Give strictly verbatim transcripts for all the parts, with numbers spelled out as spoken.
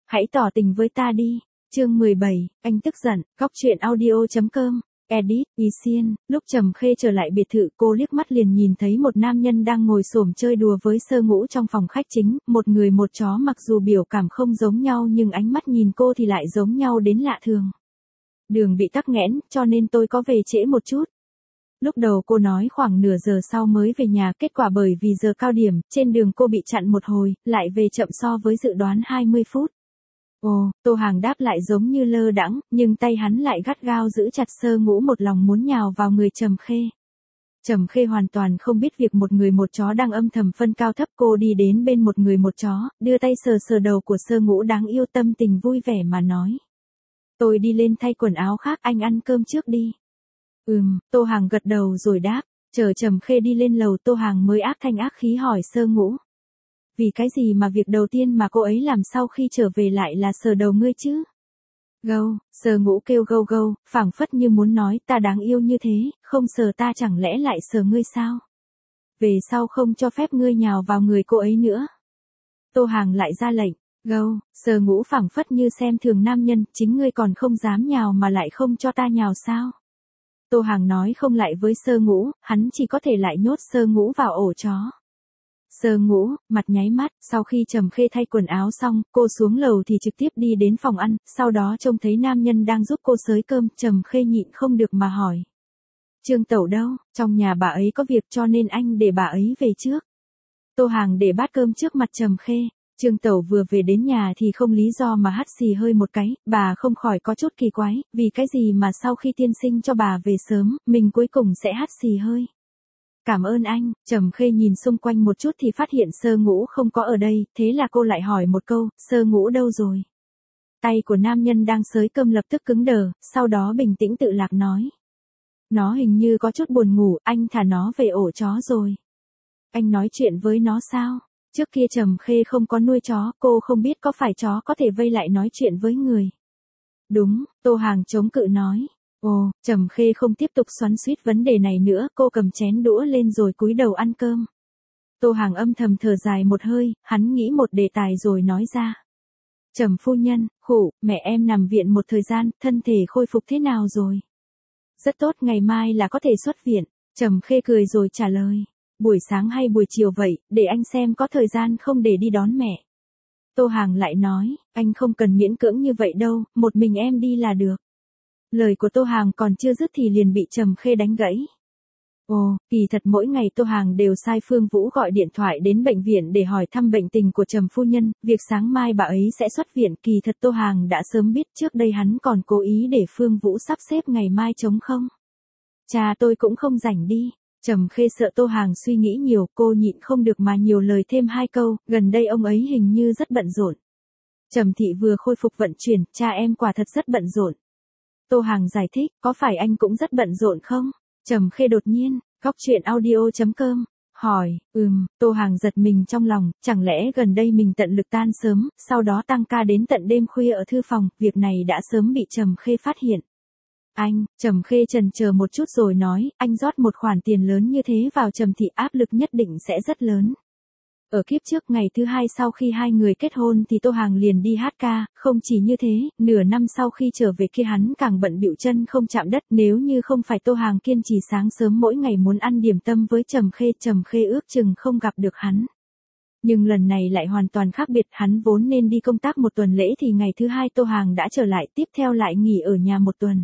Hãy tỏ tình với ta đi. Chương mười bảy, anh tức giận, góc truyện audio.com. Edit, Ý Xiên, lúc Trầm Khê trở lại biệt thự cô liếc mắt liền nhìn thấy một nam nhân đang ngồi xổm chơi đùa với Sơ Ngũ trong phòng khách chính, một người một chó mặc dù biểu cảm không giống nhau nhưng ánh mắt nhìn cô thì lại giống nhau đến lạ thường. Đường bị tắc nghẽn, cho nên tôi có về trễ một chút. Lúc đầu cô nói khoảng nửa giờ sau mới về nhà, kết quả bởi vì giờ cao điểm, trên đường cô bị chặn một hồi, lại về chậm so với dự đoán hai mươi phút. Ồ, Tô Hàng đáp lại giống như lơ đãng, nhưng tay hắn lại gắt gao giữ chặt Sơ Ngũ, một lòng muốn nhào vào người Trầm Khê. Trầm Khê hoàn toàn không biết việc một người một chó đang âm thầm phân cao thấp, cô đi đến bên một người một chó, đưa tay sờ sờ đầu của Sơ Ngũ đáng yêu, tâm tình vui vẻ mà nói. Tôi đi lên thay quần áo khác, anh ăn cơm trước đi. Ừm, Tô Hàng gật đầu rồi đáp, chờ Trầm Khê đi lên lầu Tô Hàng mới ác thanh ác khí hỏi Sơ Ngũ. Vì cái gì mà việc đầu tiên mà cô ấy làm sau khi trở về lại là sờ đầu ngươi chứ? Gâu, Sơ Ngũ kêu gâu gâu, phảng phất như muốn nói ta đáng yêu như thế, không sờ ta chẳng lẽ lại sờ ngươi sao? Về sau không cho phép ngươi nhào vào người cô ấy nữa. Tô Hàng lại ra lệnh, gâu, Sơ Ngũ phảng phất như xem thường nam nhân, chính ngươi còn không dám nhào mà lại không cho ta nhào sao? Tô Hàng nói không lại với Sơ Ngũ, hắn chỉ có thể lại nhốt Sơ Ngũ vào ổ chó. Sơ Ngũ, mặt nháy mắt, sau khi Trầm Khê thay quần áo xong, cô xuống lầu thì trực tiếp đi đến phòng ăn, sau đó trông thấy nam nhân đang giúp cô xới cơm, Trầm Khê nhịn không được mà hỏi. Trương Tẩu đâu, trong nhà bà ấy có việc cho nên anh để bà ấy về trước. Tô Hàng để bát cơm trước mặt Trầm Khê, Trương Tẩu vừa về đến nhà thì không lý do mà hắt xì hơi một cái, bà không khỏi có chút kỳ quái, vì cái gì mà sau khi tiên sinh cho bà về sớm, mình cuối cùng sẽ hắt xì hơi. Cảm ơn anh, Trầm Khê nhìn xung quanh một chút thì phát hiện Sơ Ngũ không có ở đây, thế là cô lại hỏi một câu, Sơ Ngũ đâu rồi? Tay của nam nhân đang xới cơm lập tức cứng đờ, sau đó bình tĩnh tự lạc nói. Nó hình như có chút buồn ngủ, anh thả nó về ổ chó rồi. Anh nói chuyện với nó sao? Trước kia Trầm Khê không có nuôi chó, cô không biết có phải chó có thể vây lại nói chuyện với người. Đúng, Tô Hàng chống cự nói. Ồ, Trầm Khê không tiếp tục xoắn xuýt vấn đề này nữa, cô cầm chén đũa lên rồi cúi đầu ăn cơm. Tô Hàng âm thầm thở dài một hơi, hắn nghĩ một đề tài rồi nói ra. Trầm phu nhân, khụ, mẹ em nằm viện một thời gian, thân thể khôi phục thế nào rồi? Rất tốt, ngày mai là có thể xuất viện. Trầm Khê cười rồi trả lời. Buổi sáng hay buổi chiều vậy, để anh xem có thời gian không để đi đón mẹ. Tô Hàng lại nói, anh không cần miễn cưỡng như vậy đâu, một mình em đi là được. Lời của Tô Hàng còn chưa dứt thì liền bị Trầm Khê đánh gãy. Ồ, kỳ thật mỗi ngày Tô Hàng đều sai Phương Vũ gọi điện thoại đến bệnh viện để hỏi thăm bệnh tình của Trầm phu nhân, việc sáng mai bà ấy sẽ xuất viện, kỳ thật Tô Hàng đã sớm biết, trước đây hắn còn cố ý để Phương Vũ sắp xếp ngày mai trống không. Cha tôi cũng không rảnh đi. Trầm Khê sợ Tô Hàng suy nghĩ nhiều, cô nhịn không được mà nhiều lời thêm hai câu, gần đây ông ấy hình như rất bận rộn. Trầm Thị vừa khôi phục vận chuyển, cha em quả thật rất bận rộn. Tô Hàng giải thích, có phải anh cũng rất bận rộn không? Trầm Khê đột nhiên, góc truyện audio.com, hỏi, ừm, Tô Hàng giật mình trong lòng, chẳng lẽ gần đây mình tận lực tan sớm, sau đó tăng ca đến tận đêm khuya ở thư phòng, việc này đã sớm bị Trầm Khê phát hiện. Anh, Trầm Khê chần chờ một chút rồi nói, anh rót một khoản tiền lớn như thế vào Trầm Thị, áp lực nhất định sẽ rất lớn. Ở kiếp trước ngày thứ hai sau khi hai người kết hôn thì Tô Hàng liền đi hát ca, không chỉ như thế, nửa năm sau khi trở về kia hắn càng bận bịu chân không chạm đất, nếu như không phải Tô Hàng kiên trì sáng sớm mỗi ngày muốn ăn điểm tâm với Trầm Khê, Trầm Khê ước chừng không gặp được hắn. Nhưng lần này lại hoàn toàn khác biệt, hắn vốn nên đi công tác một tuần lễ thì ngày thứ hai Tô Hàng đã trở lại, tiếp theo lại nghỉ ở nhà một tuần.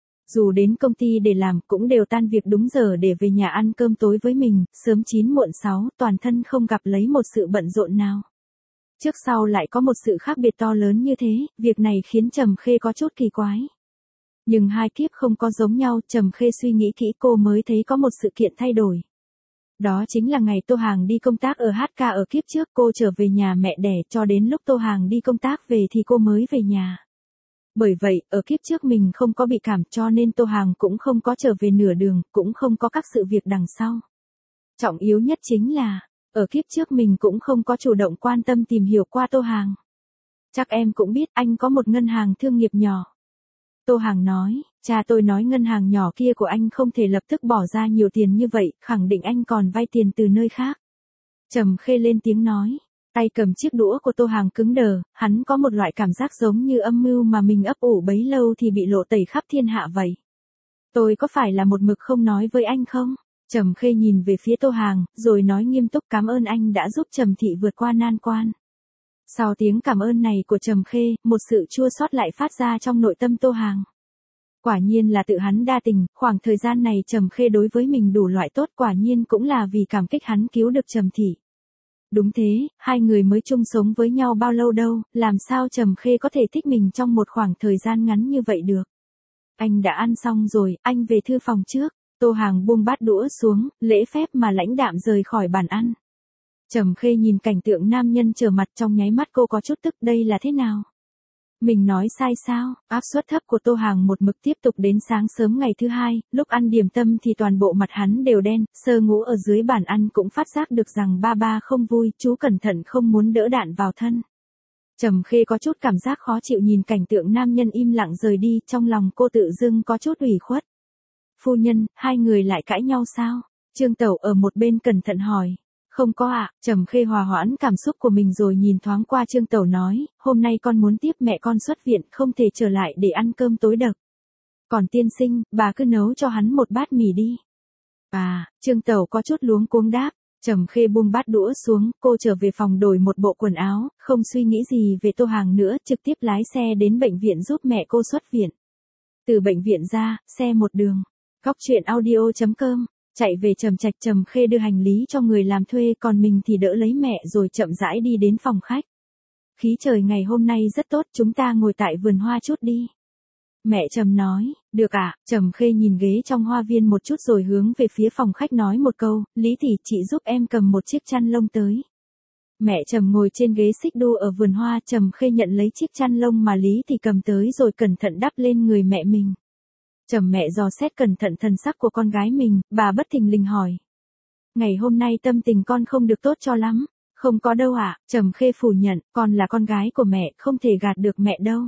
Dù đến công ty để làm cũng đều tan việc đúng giờ để về nhà ăn cơm tối với mình, sớm chín muộn sáu, toàn thân không gặp lấy một sự bận rộn nào. Trước sau lại có một sự khác biệt to lớn như thế, việc này khiến Trầm Khê có chút kỳ quái. Nhưng hai kiếp không có giống nhau, Trầm Khê suy nghĩ kỹ cô mới thấy có một sự kiện thay đổi. Đó chính là ngày Tô Hàng đi công tác ở hát ca ở kiếp trước, cô trở về nhà mẹ đẻ, cho đến lúc Tô Hàng đi công tác về thì cô mới về nhà. Bởi vậy, ở kiếp trước mình không có bị cảm, cho nên Tô Hàng cũng không có trở về nửa đường, cũng không có các sự việc đằng sau. Trọng yếu nhất chính là, ở kiếp trước mình cũng không có chủ động quan tâm tìm hiểu qua Tô Hàng. Chắc em cũng biết anh có một ngân hàng thương nghiệp nhỏ. Tô Hàng nói, cha tôi nói ngân hàng nhỏ kia của anh không thể lập tức bỏ ra nhiều tiền như vậy, khẳng định anh còn vay tiền từ nơi khác. Trầm Khê lên tiếng nói, Tay cầm chiếc đũa của Tô Hàng cứng đờ, hắn có một loại cảm giác giống như âm mưu mà mình ấp ủ bấy lâu thì bị lộ tẩy khắp thiên hạ vậy. Tôi có phải là một mực không nói với anh không? Trầm Khê nhìn về phía Tô Hàng, rồi nói nghiêm túc cảm ơn anh đã giúp Trầm Thị vượt qua nan quan. Sau tiếng cảm ơn này của Trầm Khê, một sự chua xót lại phát ra trong nội tâm Tô Hàng. Quả nhiên là tự hắn đa tình, khoảng thời gian này Trầm Khê đối với mình đủ loại tốt, quả nhiên cũng là vì cảm kích hắn cứu được Trầm Thị. Đúng thế, hai người mới chung sống với nhau bao lâu đâu, làm sao Trầm Khê có thể thích mình trong một khoảng thời gian ngắn như vậy được. Anh đã ăn xong rồi, anh về thư phòng trước. Tô Hàng buông bát đũa xuống, lễ phép mà lãnh đạm rời khỏi bàn ăn. Trầm Khê nhìn cảnh tượng nam nhân trở mặt, trong nháy mắt cô có chút tức, đây là thế nào? Mình nói sai sao? Áp suất thấp của Tô Hàng một mực tiếp tục đến sáng sớm ngày thứ hai, lúc ăn điểm tâm thì toàn bộ mặt hắn đều đen, Sơ Ngũ ở dưới bàn ăn cũng phát giác được rằng ba ba không vui, chú cẩn thận không muốn đỡ đạn vào thân. Trầm Khê có chút cảm giác khó chịu nhìn cảnh tượng nam nhân im lặng rời đi, trong lòng cô tự dưng có chút ủy khuất. Phu nhân, hai người lại cãi nhau sao? Trương Tẩu ở một bên cẩn thận hỏi. Không có ạ, Trầm Khê hòa hoãn cảm xúc của mình rồi nhìn thoáng qua Trương Tẩu nói, hôm nay con muốn tiếp mẹ con xuất viện, không thể trở lại để ăn cơm tối đợt. Còn tiên sinh, bà cứ nấu cho hắn một bát mì đi. À, Trương Tẩu có chút luống cuống đáp. Trầm Khê buông bát đũa xuống, cô trở về phòng đổi một bộ quần áo, không suy nghĩ gì về Tô Hàng nữa, trực tiếp lái xe đến bệnh viện giúp mẹ cô xuất viện. Từ bệnh viện ra, xe một đường. Góc truyện audio chấm com, chạy về Trầm Trạch. Trầm Khê đưa hành lý cho người làm thuê, còn mình thì đỡ lấy mẹ rồi chậm rãi đi đến phòng khách. Khí trời ngày hôm nay rất tốt, chúng ta ngồi tại vườn hoa chút đi. Mẹ Trầm nói, được ạ. Trầm Khê nhìn ghế trong hoa viên một chút rồi hướng về phía phòng khách nói một câu, Lý tỷ, chị giúp em cầm một chiếc chăn lông tới. Mẹ Trầm ngồi trên ghế xích đu ở vườn hoa, Trầm Khê nhận lấy chiếc chăn lông mà Lý tỷ cầm tới rồi cẩn thận đắp lên người mẹ mình. Trầm mẹ dò xét cẩn thận thần sắc của con gái mình, bà bất thình lình hỏi. Ngày hôm nay tâm tình con không được tốt cho lắm. Không có đâu ạ, Trầm Khê phủ nhận, con là con gái của mẹ, không thể gạt được mẹ đâu.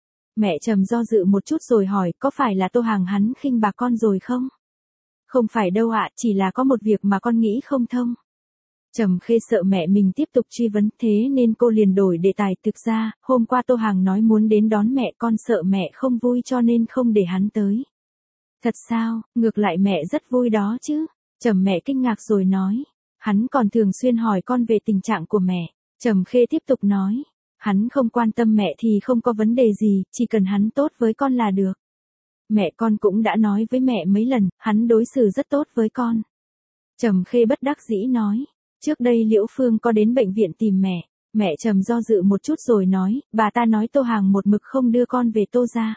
Mẹ Trầm do dự một chút rồi hỏi, có phải là Tô Hàng hắn khinh bạc con rồi không? Không phải đâu ạ, chỉ là có một việc mà con nghĩ không thông. Trầm Khê sợ mẹ mình tiếp tục truy vấn, thế nên cô liền đổi đề tài. Thực ra, hôm qua Tô Hàng nói muốn đến đón mẹ, con sợ mẹ không vui cho nên không để hắn tới. Thật sao, ngược lại mẹ rất vui đó chứ. Trầm mẹ kinh ngạc rồi nói. Hắn còn thường xuyên hỏi con về tình trạng của mẹ. Trầm Khê tiếp tục nói. Hắn không quan tâm mẹ thì không có vấn đề gì, chỉ cần hắn tốt với con là được. Mẹ con cũng đã nói với mẹ mấy lần, hắn đối xử rất tốt với con. Trầm Khê bất đắc dĩ nói. Trước đây Liễu Phương có đến bệnh viện tìm mẹ. Mẹ Trầm do dự một chút rồi nói, bà ta nói Tô Hàng một mực không đưa con về Tô gia.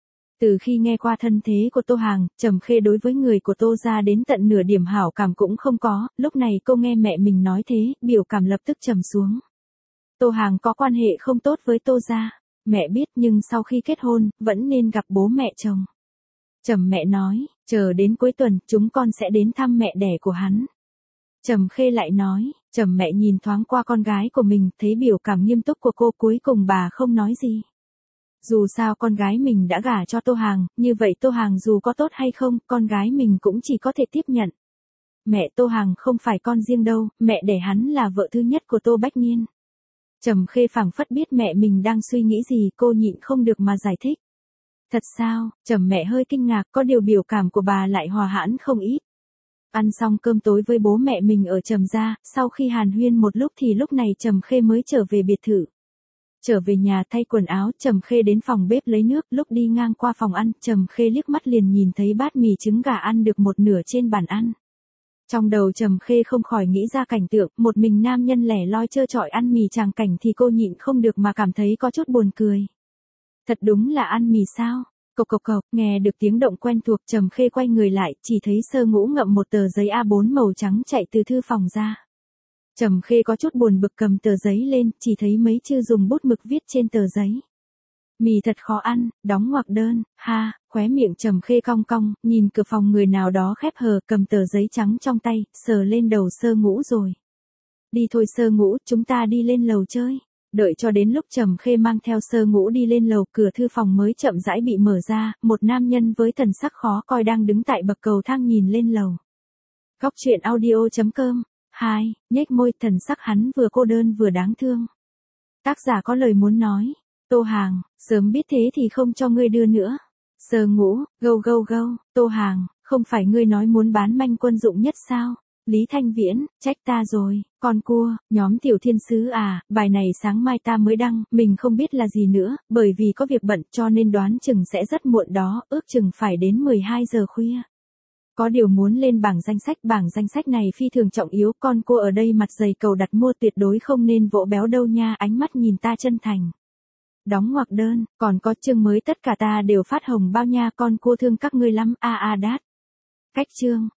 Từ khi nghe qua thân thế của Tô Hàng, Trầm Khê đối với người của Tô gia đến tận nửa điểm hảo cảm cũng không có, lúc này cô nghe mẹ mình nói thế, biểu cảm lập tức trầm xuống. Tô Hàng có quan hệ không tốt với Tô gia, mẹ biết nhưng sau khi kết hôn, vẫn nên gặp bố mẹ chồng. Trầm mẹ nói, chờ đến cuối tuần, chúng con sẽ đến thăm mẹ đẻ của hắn. Trầm Khê lại nói, Trầm mẹ nhìn thoáng qua con gái của mình, thấy biểu cảm nghiêm túc của cô, cuối cùng bà không nói gì. Dù sao con gái mình đã gả cho Tô Hàng, như vậy Tô Hàng dù có tốt hay không, con gái mình cũng chỉ có thể tiếp nhận. Mẹ Tô Hàng không phải con riêng đâu, mẹ đẻ hắn là vợ thứ nhất của Tô Bách Niên. Trầm Khê phảng phất biết mẹ mình đang suy nghĩ gì, cô nhịn không được mà giải thích. Thật sao? Trầm mẹ hơi kinh ngạc, có điều biểu cảm của bà lại hòa hãn không ít. Ăn xong cơm tối với bố mẹ mình ở Trầm gia, sau khi hàn huyên một lúc thì lúc này Trầm Khê mới trở về biệt thự. Trở về nhà thay quần áo, Trầm Khê đến phòng bếp lấy nước, lúc đi ngang qua phòng ăn, Trầm Khê liếc mắt liền nhìn thấy bát mì trứng gà ăn được một nửa trên bàn ăn. Trong đầu Trầm Khê không khỏi nghĩ ra cảnh tượng, một mình nam nhân lẻ loi trơ trọi ăn mì tràng cảnh thì cô nhịn không được mà cảm thấy có chút buồn cười. Thật đúng là ăn mì sao? Cộc cộc cộc, nghe được tiếng động quen thuộc, Trầm Khê quay người lại, chỉ thấy Sơ Ngũ ngậm một tờ giấy A bốn màu trắng chạy từ thư phòng ra. Trầm Khê có chút buồn bực cầm tờ giấy lên, chỉ thấy mấy chữ dùng bút mực viết trên tờ giấy. Mì thật khó ăn, đóng ngoặc đơn, ha, khóe miệng Trầm Khê cong cong, nhìn cửa phòng người nào đó khép hờ, cầm tờ giấy trắng trong tay, sờ lên đầu Sơ Ngũ rồi. Đi thôi Sơ Ngũ, chúng ta đi lên lầu chơi. Đợi cho đến lúc Trầm Khê mang theo Sơ Ngũ đi lên lầu, cửa thư phòng mới chậm rãi bị mở ra, một nam nhân với thần sắc khó coi đang đứng tại bậc cầu thang nhìn lên lầu. Góc truyện audio chấm com hai, nhếch môi, thần sắc hắn vừa cô đơn vừa đáng thương. Tác giả có lời muốn nói. Tô Hàng, sớm biết thế thì không cho ngươi đưa nữa. Sơ Ngũ, gâu gâu gâu, Tô Hàng, không phải ngươi nói muốn bán manh quân dụng nhất sao? Lý Thanh Viễn, trách ta rồi, con cua, nhóm tiểu thiên sứ à, bài này sáng mai ta mới đăng, mình không biết là gì nữa, bởi vì có việc bận cho nên đoán chừng sẽ rất muộn đó, ước chừng phải đến mười hai giờ khuya. Có điều muốn lên bảng danh sách, bảng danh sách này phi thường trọng yếu, con cô ở đây mặt dày cầu đặt mua tuyệt đối không nên vỗ béo đâu nha, ánh mắt nhìn ta chân thành. Đóng ngoặc đơn, còn có chương mới tất cả ta đều phát hồng bao nha, con cô thương các ngươi lắm, a a đát. Cách chương.